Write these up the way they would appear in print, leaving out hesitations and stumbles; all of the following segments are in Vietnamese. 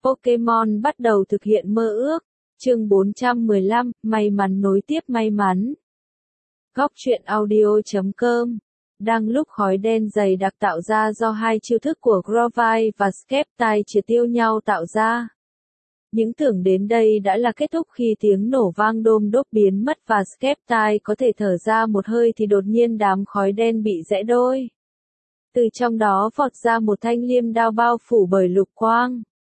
Pokémon bắt đầu thực hiện mơ ước. Chương 415, may mắn nối tiếp may mắn. Góc truyện audio.com. Đang lúc khói đen dày đặc tạo ra do hai chiêu thức của Grovyle và Skeptile triệt tiêu nhau tạo ra. Những tưởng đến đây đã là kết thúc khi tiếng nổ vang đôm đốp biến mất và Skeptile có thể thở ra một hơi thì đột nhiên đám khói đen bị rẽ đôi. Từ trong đó vọt ra một thanh liêm đao bao phủ bởi lục quang.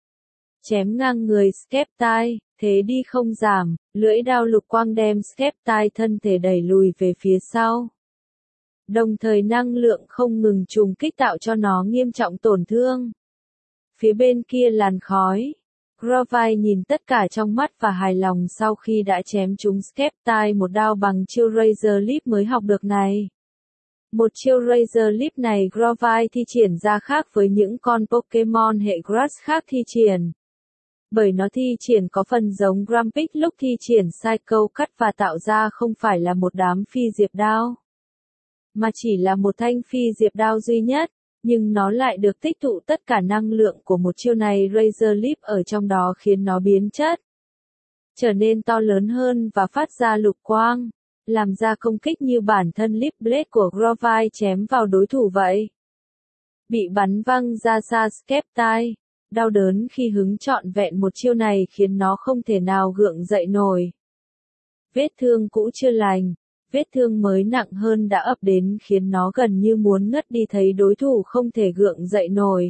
Chém ngang người Skeptile, thế đi không giảm, lưỡi đao lục quang đem Skeptile thân thể đẩy lùi về phía sau. Đồng thời năng lượng không ngừng trùng kích tạo cho nó nghiêm trọng tổn thương. Phía bên kia làn khói, Grovyle nhìn tất cả trong mắt và hài lòng sau khi đã chém trúng Skeptile một đao bằng chiêu Razor Leap mới học được này. Một chiêu Razor Leap này Grovyle thi triển ra khác với những con Pokémon hệ Grass khác thi triển. Bởi nó thi triển có phần giống Grumpig lúc thi triển Psycho Cut và tạo ra không phải là một đám phi diệp đao, mà chỉ là một thanh phi diệp đao duy nhất, nhưng nó lại được tích tụ tất cả năng lượng của một chiêu này Razor Leap ở trong đó khiến nó biến chất, trở nên to lớn hơn và phát ra lục quang, làm ra công kích như bản thân Leap Blade của Grovyle chém vào đối thủ vậy. Bị bắn văng ra xa Skeptile, đau đớn khi hứng trọn vẹn một chiêu này khiến nó không thể nào gượng dậy nổi. Vết thương cũ chưa lành, vết thương mới nặng hơn đã ập đến khiến nó gần như muốn ngất đi thấy đối thủ không thể gượng dậy nổi.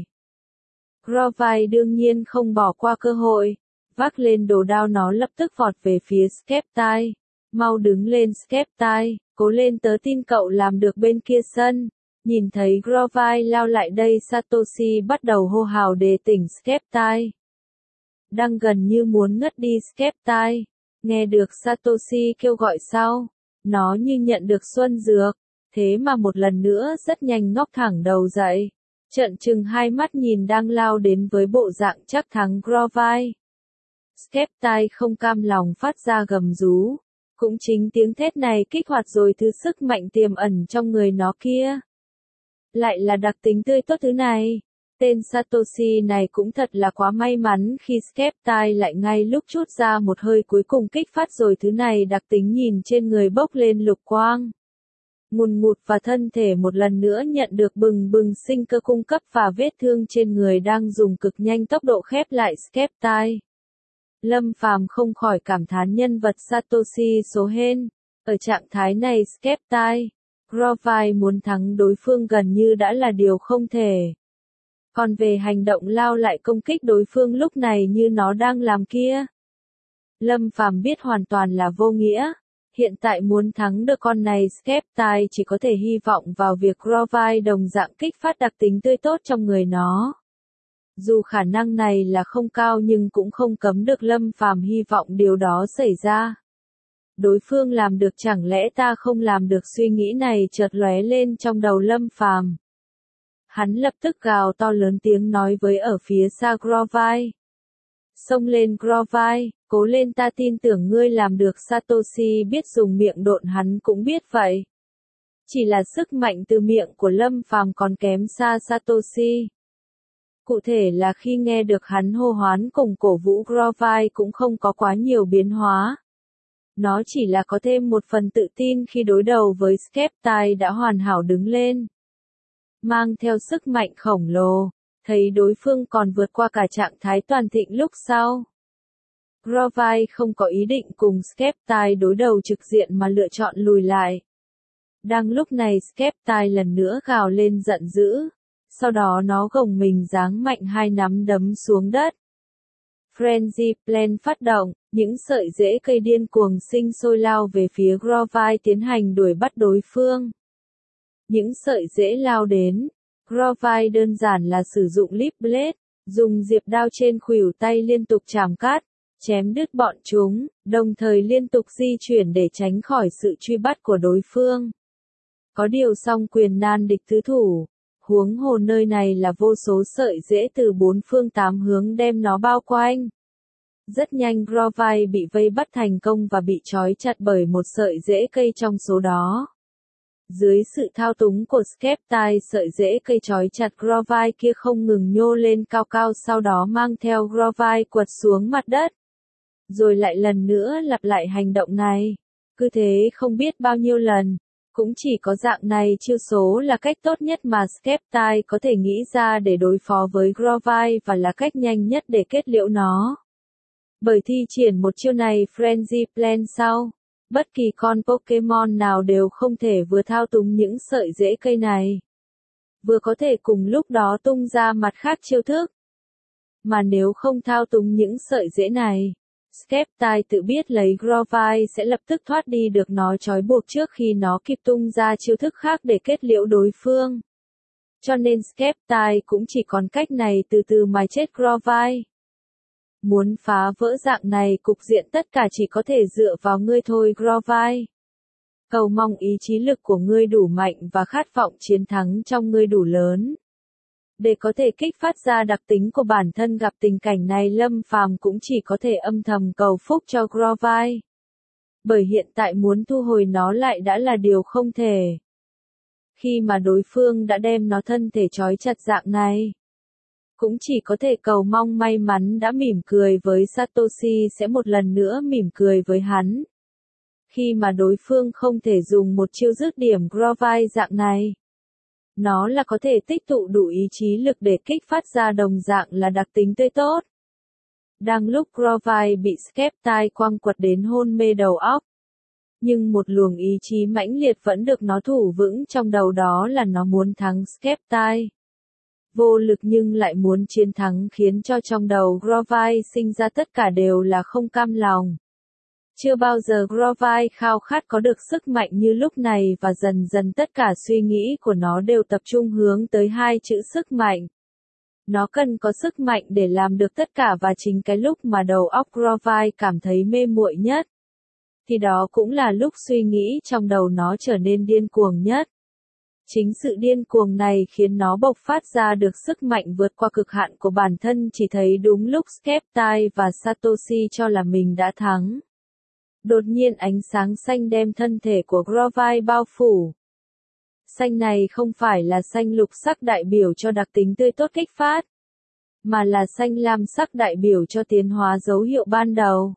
Grovyle đương nhiên không bỏ qua cơ hội, vác lên đồ đao nó lập tức vọt về phía Skeptile. Mau đứng lên Skeptile, cố lên tớ tin cậu làm được bên kia sân. Nhìn thấy Grovyle lao lại đây Satoshi bắt đầu hô hào đề tỉnh Skeptile. Đang gần như muốn ngất đi Skeptile, nghe được Satoshi kêu gọi sau, nó như nhận được xuân dược, thế mà một lần nữa rất nhanh ngóc thẳng đầu dậy, trợn trừng hai mắt nhìn đang lao đến với bộ dạng chắc thắng Grovyle. Skeptile không cam lòng phát ra gầm rú, cũng chính tiếng thét này kích hoạt rồi thứ sức mạnh tiềm ẩn trong người nó kia. Lại là đặc tính tươi tốt thứ này. Tên Satoshi này cũng thật là quá may mắn khi Skeptile lại ngay lúc trút ra một hơi cuối cùng kích phát rồi thứ này đặc tính nhìn trên người bốc lên lục quang. Ngùn ngụt và thân thể một lần nữa nhận được bừng bừng sinh cơ cung cấp và vết thương trên người đang dùng cực nhanh tốc độ khép lại Skeptile. Lâm Phàm không khỏi cảm thán nhân vật Satoshi số hên. Ở trạng thái này Skeptile, Grovyle muốn thắng đối phương gần như đã là điều không thể. Còn về hành động lao lại công kích đối phương lúc này như nó đang làm kia, Lâm Phàm biết hoàn toàn là vô nghĩa. Hiện tại muốn thắng được con này Skeptile chỉ có thể hy vọng vào việc Grovyle đồng dạng kích phát đặc tính tươi tốt trong người nó. Dù khả năng này là không cao nhưng cũng không cấm được Lâm Phàm hy vọng điều đó xảy ra. Đối phương làm được chẳng lẽ ta không làm được, suy nghĩ này chợt lóe lên trong đầu Lâm Phàm. Hắn lập tức gào to lớn tiếng nói với ở phía xa Grovyle. Xông lên Grovyle, cố lên ta tin tưởng ngươi làm được. Satoshi biết dùng miệng độn hắn cũng biết vậy. Chỉ là sức mạnh từ miệng của Lâm Phàm còn kém xa Satoshi. Cụ thể là khi nghe được hắn hô hoán cùng cổ vũ Grovyle cũng không có quá nhiều biến hóa. Nó chỉ là có thêm một phần tự tin khi đối đầu với Skeptile đã hoàn hảo đứng lên. Mang theo sức mạnh khổng lồ, thấy đối phương còn vượt qua cả trạng thái toàn thịnh lúc sau. Grovyle không có ý định cùng Skeptile đối đầu trực diện mà lựa chọn lùi lại. Đang lúc này Skeptile lần nữa gào lên giận dữ. Sau đó nó gồng mình giáng mạnh hai nắm đấm xuống đất. Frenzy Plan phát động, những sợi rễ cây điên cuồng sinh sôi lao về phía Grovyle tiến hành đuổi bắt đối phương. Những sợi rễ lao đến, Grovyle đơn giản là sử dụng Leap Blade, dùng diệp đao trên khuỷu tay liên tục chạm cắt, chém đứt bọn chúng, đồng thời liên tục di chuyển để tránh khỏi sự truy bắt của đối phương. Có điều song quyền nan địch tứ thủ. Huống hồ nơi này là vô số sợi rễ từ bốn phương tám hướng đem nó bao quanh. Rất nhanh Grovyle bị vây bắt thành công và bị trói chặt bởi một sợi rễ cây trong số đó. Dưới sự thao túng của Skeptile, sợi rễ cây trói chặt Grovyle kia không ngừng nhô lên cao cao, sau đó mang theo Grovyle quật xuống mặt đất. Rồi lại lần nữa lặp lại hành động này. Cứ thế không biết bao nhiêu lần. Cũng chỉ có dạng này chiêu số là cách tốt nhất mà Skeptile có thể nghĩ ra để đối phó với Grovyle và là cách nhanh nhất để kết liễu nó. Bởi thi triển một chiêu này Frenzy Plant sau, bất kỳ con Pokemon nào đều không thể vừa thao túng những sợi rễ cây này, vừa có thể cùng lúc đó tung ra mặt khác chiêu thức. Mà nếu không thao túng những sợi rễ này, Skeptile tự biết lấy Grovyle sẽ lập tức thoát đi được nó trói buộc trước khi nó kịp tung ra chiêu thức khác để kết liễu đối phương. Cho nên Skeptile cũng chỉ còn cách này từ từ mài chết Grovyle. Muốn phá vỡ dạng này cục diện tất cả chỉ có thể dựa vào ngươi thôi Grovyle. Cầu mong ý chí lực của ngươi đủ mạnh và khát vọng chiến thắng trong ngươi đủ lớn. Để có thể kích phát ra đặc tính của bản thân, gặp tình cảnh này Lâm Phàm cũng chỉ có thể âm thầm cầu phúc cho Grovyle. Bởi hiện tại muốn thu hồi nó lại đã là điều không thể. Khi mà đối phương đã đem nó thân thể trói chặt dạng này, cũng chỉ có thể cầu mong may mắn đã mỉm cười với Satoshi sẽ một lần nữa mỉm cười với hắn. Khi mà đối phương không thể dùng một chiêu dứt điểm Grovyle dạng này, nó là có thể tích tụ đủ ý chí lực để kích phát ra đồng dạng là đặc tính tươi tốt. Đang lúc Grovyle bị Skeptile quăng quật đến hôn mê đầu óc, nhưng một luồng ý chí mãnh liệt vẫn được nó thủ vững trong đầu, đó là nó muốn thắng Skeptile. Vô lực nhưng lại muốn chiến thắng khiến cho trong đầu Grovyle sinh ra tất cả đều là không cam lòng. Chưa bao giờ Grovyle khao khát có được sức mạnh như lúc này và dần dần tất cả suy nghĩ của nó đều tập trung hướng tới hai chữ sức mạnh. Nó cần có sức mạnh để làm được tất cả và chính cái lúc mà đầu óc Grovyle cảm thấy mê muội nhất, thì đó cũng là lúc suy nghĩ trong đầu nó trở nên điên cuồng nhất. Chính sự điên cuồng này khiến nó bộc phát ra được sức mạnh vượt qua cực hạn của bản thân, chỉ thấy đúng lúc Skeptile và Satoshi cho là mình đã thắng. Đột nhiên ánh sáng xanh đem thân thể của Grovyle bao phủ. Xanh này không phải là xanh lục sắc đại biểu cho đặc tính tươi tốt kích phát, mà là xanh lam sắc đại biểu cho tiến hóa dấu hiệu ban đầu.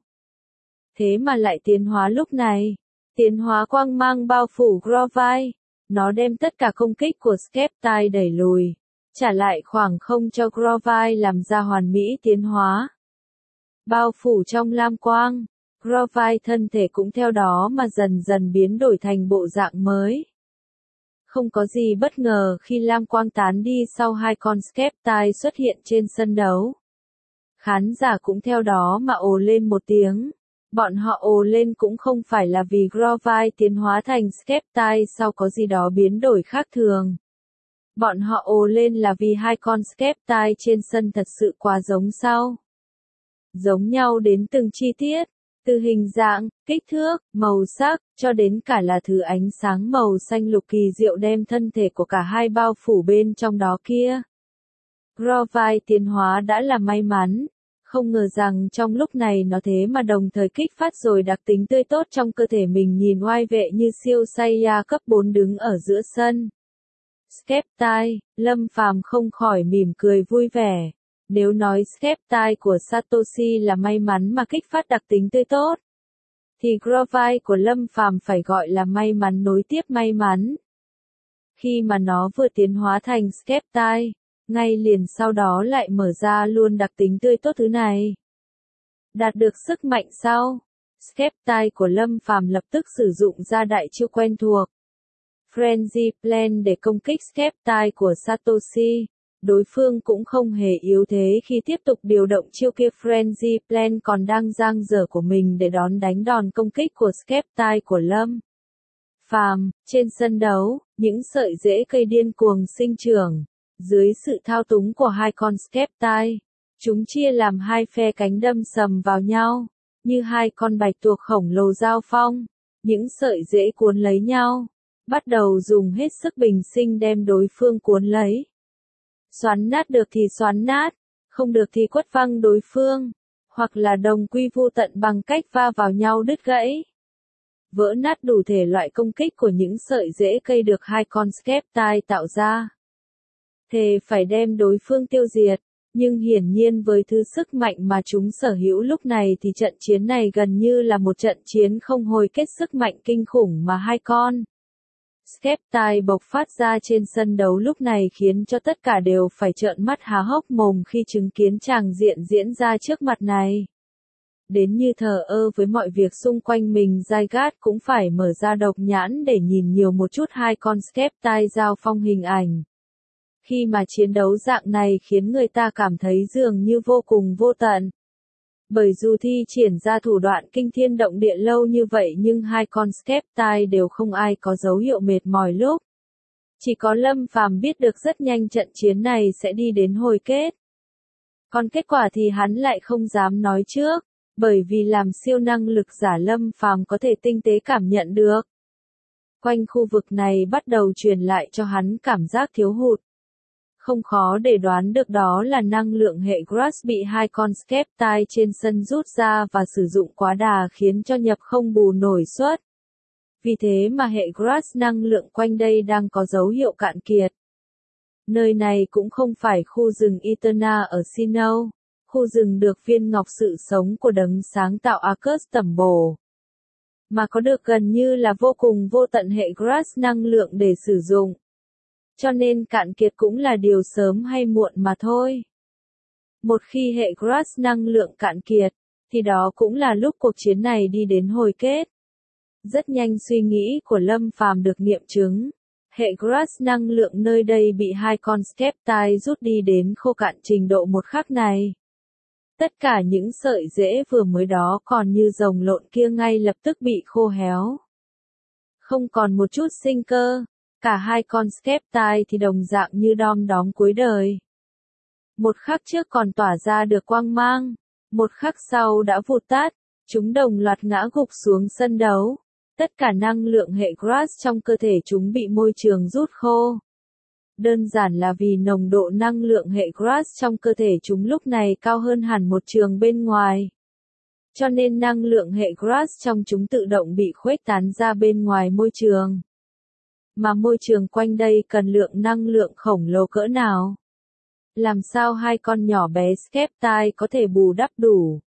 Thế mà lại tiến hóa lúc này, tiến hóa quang mang bao phủ Grovyle. Nó đem tất cả công kích của Skeptile đẩy lùi, trả lại khoảng không cho Grovyle làm ra hoàn mỹ tiến hóa. Bao phủ trong lam quang, Grovyle thân thể cũng theo đó mà dần dần biến đổi thành bộ dạng mới. Không có gì bất ngờ khi lam quang tán đi sau hai con Skeptile xuất hiện trên sân đấu. Khán giả cũng theo đó mà ồ lên một tiếng. Bọn họ ồ lên cũng không phải là vì Grovyle tiến hóa thành Skeptile sau có gì đó biến đổi khác thường. Bọn họ ồ lên là vì hai con Skeptile trên sân thật sự quá giống nhau. Giống nhau đến từng chi tiết, từ hình dạng, kích thước, màu sắc, cho đến cả là thứ ánh sáng màu xanh lục kỳ diệu đem thân thể của cả hai bao phủ bên trong đó kia. Grovyle tiến hóa đã là may mắn. Không ngờ rằng trong lúc này nó thế mà đồng thời kích phát rồi đặc tính tươi tốt trong cơ thể mình, nhìn oai vệ như siêu Saiya cấp 4 đứng ở giữa sân. Skeptile, Lâm Phàm không khỏi mỉm cười vui vẻ. Nếu nói Skeptile của Satoshi là may mắn mà kích phát đặc tính tươi tốt, thì Grovyle của Lâm Phàm phải gọi là may mắn nối tiếp may mắn. Khi mà nó vừa tiến hóa thành Skeptile, ngay liền sau đó lại mở ra luôn đặc tính tươi tốt thứ này. Đạt được sức mạnh sau, Skeptile của Lâm Phàm lập tức sử dụng ra đại chiêu quen thuộc. Frenzy Plant để công kích Skeptile của Satoshi. Đối phương cũng không hề yếu thế khi tiếp tục điều động chiêu kia, Frenzy Plant còn đang dang dở của mình để đón đánh đòn công kích của Skeptile của Lâm Phàm. Trên sân đấu, những sợi rễ cây điên cuồng sinh trưởng. Dưới sự thao túng của hai con Skeptile, chúng chia làm hai phe cánh đâm sầm vào nhau, như hai con bạch tuộc khổng lồ giao phong. Những sợi rễ cuốn lấy nhau, bắt đầu dùng hết sức bình sinh đem đối phương cuốn lấy. Xoắn nát được thì xoắn nát, không được thì quất văng đối phương, hoặc là đồng quy vu tận bằng cách va vào nhau đứt gãy. vỡ nát đủ thể loại công kích của những sợi rễ cây được hai con Skeptile tạo ra. Thề phải đem đối phương tiêu diệt, nhưng hiển nhiên với thứ sức mạnh mà chúng sở hữu lúc này thì trận chiến này gần như là một trận chiến không hồi kết sức mạnh kinh khủng mà hai con Skeptile bộc phát ra trên sân đấu lúc này khiến cho tất cả đều phải trợn mắt há hốc mồm khi chứng kiến tràng diện diễn ra trước mặt này. Đến như thờ ơ với mọi việc xung quanh mình, Zygarde cũng phải mở ra độc nhãn để nhìn nhiều một chút hai con Skeptile giao phong hình ảnh. Khi mà chiến đấu dạng này khiến người ta cảm thấy dường như vô cùng vô tận. Bởi dù thi triển ra thủ đoạn kinh thiên động địa lâu như vậy nhưng hai con Skeptile đều không ai có dấu hiệu mệt mỏi lúc. Chỉ có Lâm Phàm biết được rất nhanh trận chiến này sẽ đi đến hồi kết. Còn kết quả thì hắn lại không dám nói trước, bởi vì làm siêu năng lực giả Lâm Phàm có thể tinh tế cảm nhận được. Quanh khu vực này bắt đầu truyền lại cho hắn cảm giác thiếu hụt. Không khó để đoán được đó là năng lượng hệ Grass bị hai con Skeptile trên sân rút ra và sử dụng quá đà khiến cho nhập không bù nổi suất. Vì thế mà hệ Grass năng lượng quanh đây đang có dấu hiệu cạn kiệt. Nơi này cũng không phải khu rừng Eterna ở Sinnoh, khu rừng được viên ngọc sự sống của đấng sáng tạo Arcus tẩm bổ, mà có được gần như là vô cùng vô tận hệ Grass năng lượng để sử dụng. Cho nên cạn kiệt cũng là điều sớm hay muộn mà thôi. Một khi hệ Grass năng lượng cạn kiệt, thì đó cũng là lúc cuộc chiến này đi đến hồi kết. Rất nhanh suy nghĩ của Lâm Phàm được nghiệm chứng. Hệ Grass năng lượng nơi đây bị hai con Skeptile rút đi đến khô cạn trình độ một khắc này. Tất cả những sợi rễ vừa mới đó còn như rồng lộn kia ngay lập tức bị khô héo. Không còn một chút sinh cơ. Cả hai con Skeptile thì đồng dạng như đom đóm cuối đời. Một khắc trước còn tỏa ra được quang mang, một khắc sau đã vụt tắt, chúng đồng loạt ngã gục xuống sân đấu. Tất cả năng lượng hệ Grass trong cơ thể chúng bị môi trường rút khô. Đơn giản là vì nồng độ năng lượng hệ Grass trong cơ thể chúng lúc này cao hơn hẳn một trường bên ngoài. Cho nên năng lượng hệ Grass trong chúng tự động bị khuếch tán ra bên ngoài môi trường. Mà môi trường quanh đây cần lượng năng lượng khổng lồ cỡ nào? Làm sao hai con nhỏ bé Skeptile có thể bù đắp đủ?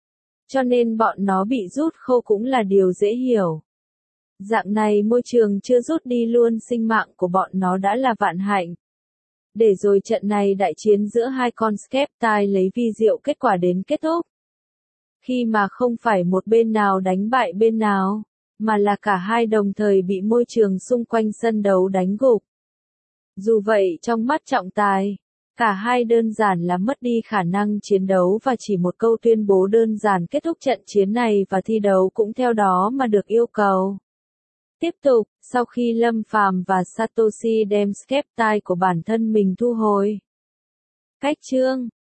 Cho nên bọn nó bị rút khô cũng là điều dễ hiểu. Dạng này môi trường chưa rút đi luôn sinh mạng của bọn nó đã là vạn hạnh. Để rồi trận này đại chiến giữa hai con Skeptile lấy vi diệu kết quả đến kết thúc. Khi mà không phải một bên nào đánh bại bên nào, mà là cả hai đồng thời bị môi trường xung quanh sân đấu đánh gục. Dù vậy trong mắt trọng tài, cả hai đơn giản là mất đi khả năng chiến đấu và chỉ một câu tuyên bố đơn giản kết thúc trận chiến này và thi đấu cũng theo đó mà được yêu cầu. Tiếp tục, sau khi Lâm Phàm và Satoshi đem Skeptile của bản thân mình thu hồi. Cách chương